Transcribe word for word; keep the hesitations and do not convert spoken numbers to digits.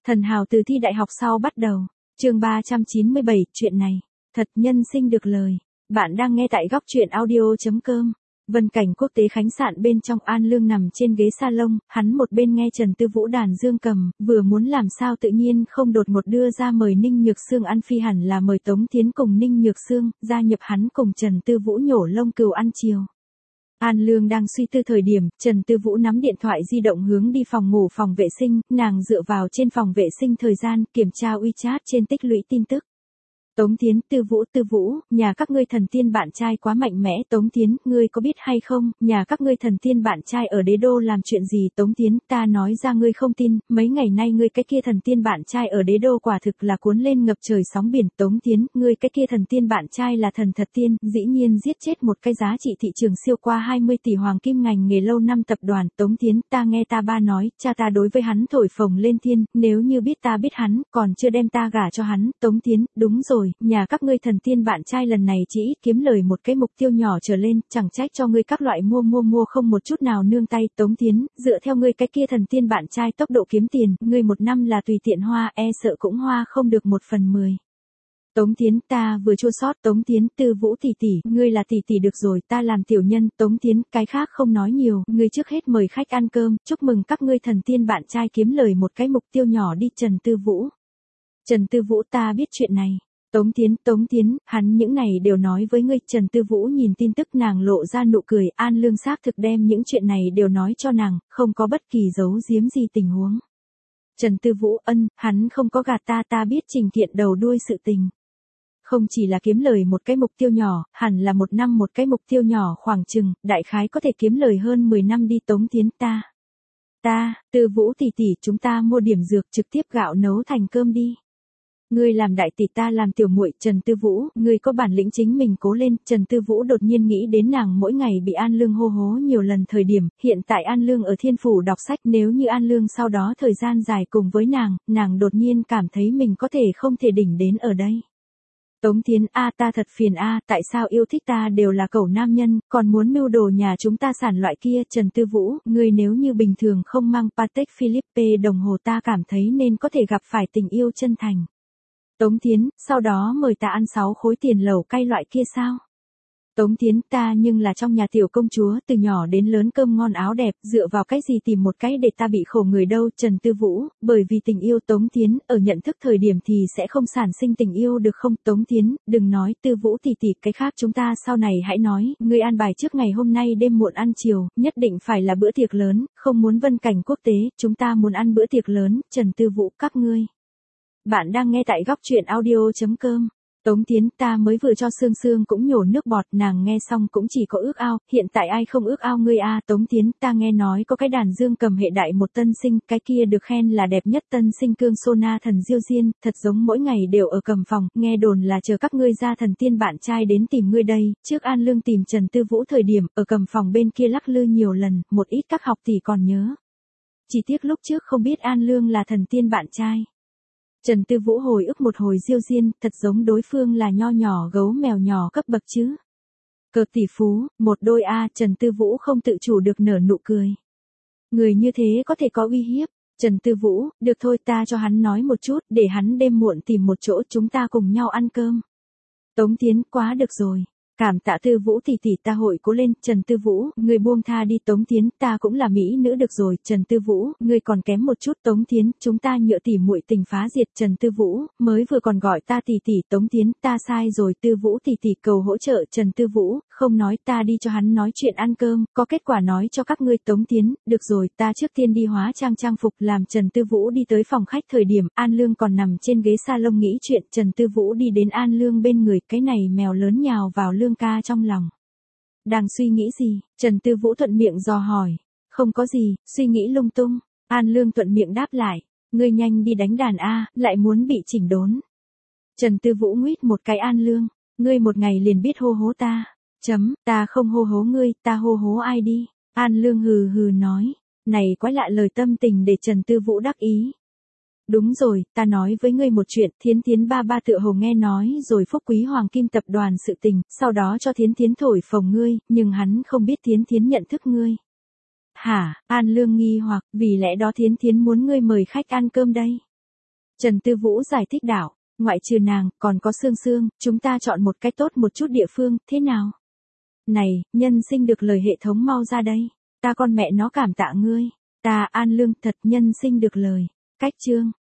Thần hào từ thi đại học sau bắt đầu. Chương ba trăm chín mươi bảy, chuyện này thật nhân sinh được lời. Bạn đang nghe tại góc truyện audio chấm com. Vân cảnh quốc tế khách sạn bên trong, An Lương nằm trên ghế salon, hắn một bên nghe Trần Tư Vũ đàn dương cầm, vừa muốn làm sao tự nhiên không đột ngột đưa ra mời Ninh Nhược Sương ăn, phi hẳn là mời Tống Thiến cùng Ninh Nhược Sương gia nhập hắn cùng Trần Tư Vũ nhổ lông cừu ăn chiều. An Lương đang suy tư thời điểm, Trần Tư Vũ nắm điện thoại di động hướng đi phòng ngủ phòng vệ sinh, nàng dựa vào trên phòng vệ sinh thời gian kiểm tra WeChat trên tích lũy tin tức. Tống Thiến, Tư Vũ, Tư Vũ, nhà các ngươi thần tiên bạn trai quá mạnh mẽ. Tống Thiến, ngươi có biết hay không, nhà các ngươi thần tiên bạn trai ở đế đô làm chuyện gì? Tống Thiến, ta nói ra ngươi không tin, mấy ngày nay ngươi cái kia thần tiên bạn trai ở đế đô quả thực là cuốn lên ngập trời sóng biển. Tống Thiến, ngươi cái kia thần tiên bạn trai là thần thật tiên, dĩ nhiên giết chết một cái giá trị thị trường siêu qua hai mươi tỷ hoàng kim ngành nghề lâu năm tập đoàn. Tống Thiến, ta nghe ta ba nói, cha ta đối với hắn thổi phồng lên thiên, nếu như biết ta biết hắn, còn chưa đem ta gả cho hắn. Tống Thiến, đúng rồi, nhà các ngươi thần tiên bạn trai lần này chỉ ít kiếm lời một cái mục tiêu nhỏ trở lên, chẳng trách cho ngươi các loại mua mua mua không một chút nào nương tay. Tống Thiến, dựa theo ngươi cái kia thần tiên bạn trai tốc độ kiếm tiền, ngươi một năm là tùy tiện hoa, e sợ cũng hoa không được một phần mười. Tống Thiến, ta vừa chua sót. Tống Thiến, Tư Vũ tỷ tỷ, ngươi là tỷ tỷ được rồi, ta làm tiểu nhân. Tống Thiến, cái khác không nói nhiều, ngươi trước hết mời khách ăn cơm, chúc mừng các ngươi thần tiên bạn trai kiếm lời một cái mục tiêu nhỏ đi. Trần Tư Vũ. Trần Tư Vũ, ta biết chuyện này. Tống Thiến, Tống Thiến, hắn những này đều nói với ngươi. Trần Tư Vũ nhìn tin tức, nàng lộ ra nụ cười. An Lương xác thực đem những chuyện này đều nói cho nàng, không có bất kỳ giấu giếm gì tình huống. Trần Tư Vũ, ân, hắn không có gạt ta, ta biết trình kiện đầu đuôi sự tình. Không chỉ là kiếm lời một cái mục tiêu nhỏ, hẳn là một năm một cái mục tiêu nhỏ, khoảng chừng, đại khái có thể kiếm lời hơn mười năm đi. Tống Thiến, ta. Ta, Tư Vũ tỷ tỷ, chúng ta mua điểm dược trực tiếp gạo nấu thành cơm đi. Ngươi làm đại tỷ, ta làm tiểu muội. Trần Tư Vũ, ngươi có bản lĩnh chính mình cố lên. Trần Tư Vũ đột nhiên nghĩ đến nàng mỗi ngày bị An Lương hô hố nhiều lần thời điểm, hiện tại An Lương ở Thiên Phủ đọc sách, nếu như An Lương sau đó thời gian dài cùng với nàng, nàng đột nhiên cảm thấy mình có thể không thể đỉnh đến ở đây. Tống Thiến, a ta thật phiền a, tại sao yêu thích ta đều là cẩu nam nhân, còn muốn mưu đồ nhà chúng ta sản loại kia. Trần Tư Vũ, ngươi nếu như bình thường không mang Patek Philippe đồng hồ, ta cảm thấy nên có thể gặp phải tình yêu chân thành. Tống Thiến, sau đó mời ta ăn sáu khối tiền lẩu cay loại kia sao? Tống Thiến, ta nhưng là trong nhà tiểu công chúa, từ nhỏ đến lớn cơm ngon áo đẹp, dựa vào cái gì tìm một cái để ta bị khổ người đâu. Trần Tư Vũ, bởi vì tình yêu. Tống Thiến, ở nhận thức thời điểm thì sẽ không sản sinh tình yêu được không? Tống Thiến, đừng nói. Tư Vũ tỷ tỷ, cái khác chúng ta sau này hãy nói, ngươi an bài trước ngày hôm nay đêm muộn ăn chiều, nhất định phải là bữa tiệc lớn, không muốn Vân cảnh quốc tế, chúng ta muốn ăn bữa tiệc lớn. Trần Tư Vũ, các ngươi. Bạn đang nghe tại góc truyện audio chấm com. Tống Thiến, ta mới vừa cho Sương Sương cũng nhổ nước bọt, nàng nghe xong cũng chỉ có ước ao, hiện tại ai không ước ao ngươi a? Tống Thiến, ta nghe nói có cái đàn dương cầm hệ đại một tân sinh, cái kia được khen là đẹp nhất tân sinh cương Sona thần diêu diên, thật giống mỗi ngày đều ở cầm phòng, nghe đồn là chờ các ngươi ra thần tiên bạn trai đến tìm ngươi đây. Trước An Lương tìm Trần Tư Vũ thời điểm, ở cầm phòng bên kia lắc lư nhiều lần, một ít các học tỷ còn nhớ. Chỉ tiếc lúc trước không biết An Lương là thần tiên bạn trai. Trần Tư Vũ hồi ức một hồi diêu diên, thật giống đối phương là nho nhỏ gấu mèo nhỏ cấp bậc chứ. Cờ tỷ phú, một đôi a. Trần Tư Vũ không tự chủ được nở nụ cười. Người như thế có thể có uy hiếp. Trần Tư Vũ, được thôi, ta cho hắn nói một chút, để hắn đêm muộn tìm một chỗ chúng ta cùng nhau ăn cơm. Tống Thiến, quá được rồi. Cảm tạ Tư Vũ tỷ tỷ, ta hội cố lên. Trần Tư Vũ, ngươi buông tha đi. Tống Thiến, ta cũng là mỹ nữ được rồi. Trần Tư Vũ, ngươi còn kém một chút. Tống Thiến, chúng ta nhựa tỉ muội tình phá diệt. Trần Tư Vũ, mới vừa còn gọi ta tỷ tỷ. Tống Thiến, ta sai rồi. Tư Vũ tỷ tỷ cầu hỗ trợ. Trần Tư Vũ, không nói, ta đi cho hắn nói chuyện ăn cơm, có kết quả nói cho các ngươi. Tống Thiến, được rồi, ta trước tiên đi hóa trang trang phục. Làm Trần Tư Vũ đi tới phòng khách thời điểm, An Lương còn nằm trên ghế salon nghĩ chuyện. Trần Tư Vũ đi đến An Lương bên người, cái này mèo lớn nhào vào Lương ca trong lòng. Đang suy nghĩ gì? Trần Tư Vũ thuận miệng dò hỏi. Không có gì, suy nghĩ lung tung. An Lương thuận miệng đáp lại. Ngươi nhanh đi đánh đàn a, lại muốn bị chỉnh đốn. Trần Tư Vũ nguyết một cái An Lương. Ngươi một ngày liền biết hô hố ta. Chấm, ta không hô hố ngươi, ta hô hố ai đi. An Lương hừ hừ nói. Này quái lạ lời tâm tình để Trần Tư Vũ đắc ý. Đúng rồi, ta nói với ngươi một chuyện, Thiến Thiến ba ba tựa hồ nghe nói rồi Phúc Quý Hoàng Kim tập đoàn sự tình, sau đó cho Thiến Thiến thổi phồng ngươi, nhưng hắn không biết Thiến Thiến nhận thức ngươi. Hả? An Lương nghi hoặc, vì lẽ đó Thiến Thiến muốn ngươi mời khách ăn cơm đây. Trần Tư Vũ giải thích đạo, ngoại trừ nàng, còn có Sương Sương, chúng ta chọn một cách tốt một chút địa phương, thế nào? Này, nhân sinh được lời hệ thống mau ra đây. Ta con mẹ nó cảm tạ ngươi. Ta An Lương thật nhân sinh được lời. Cách chương.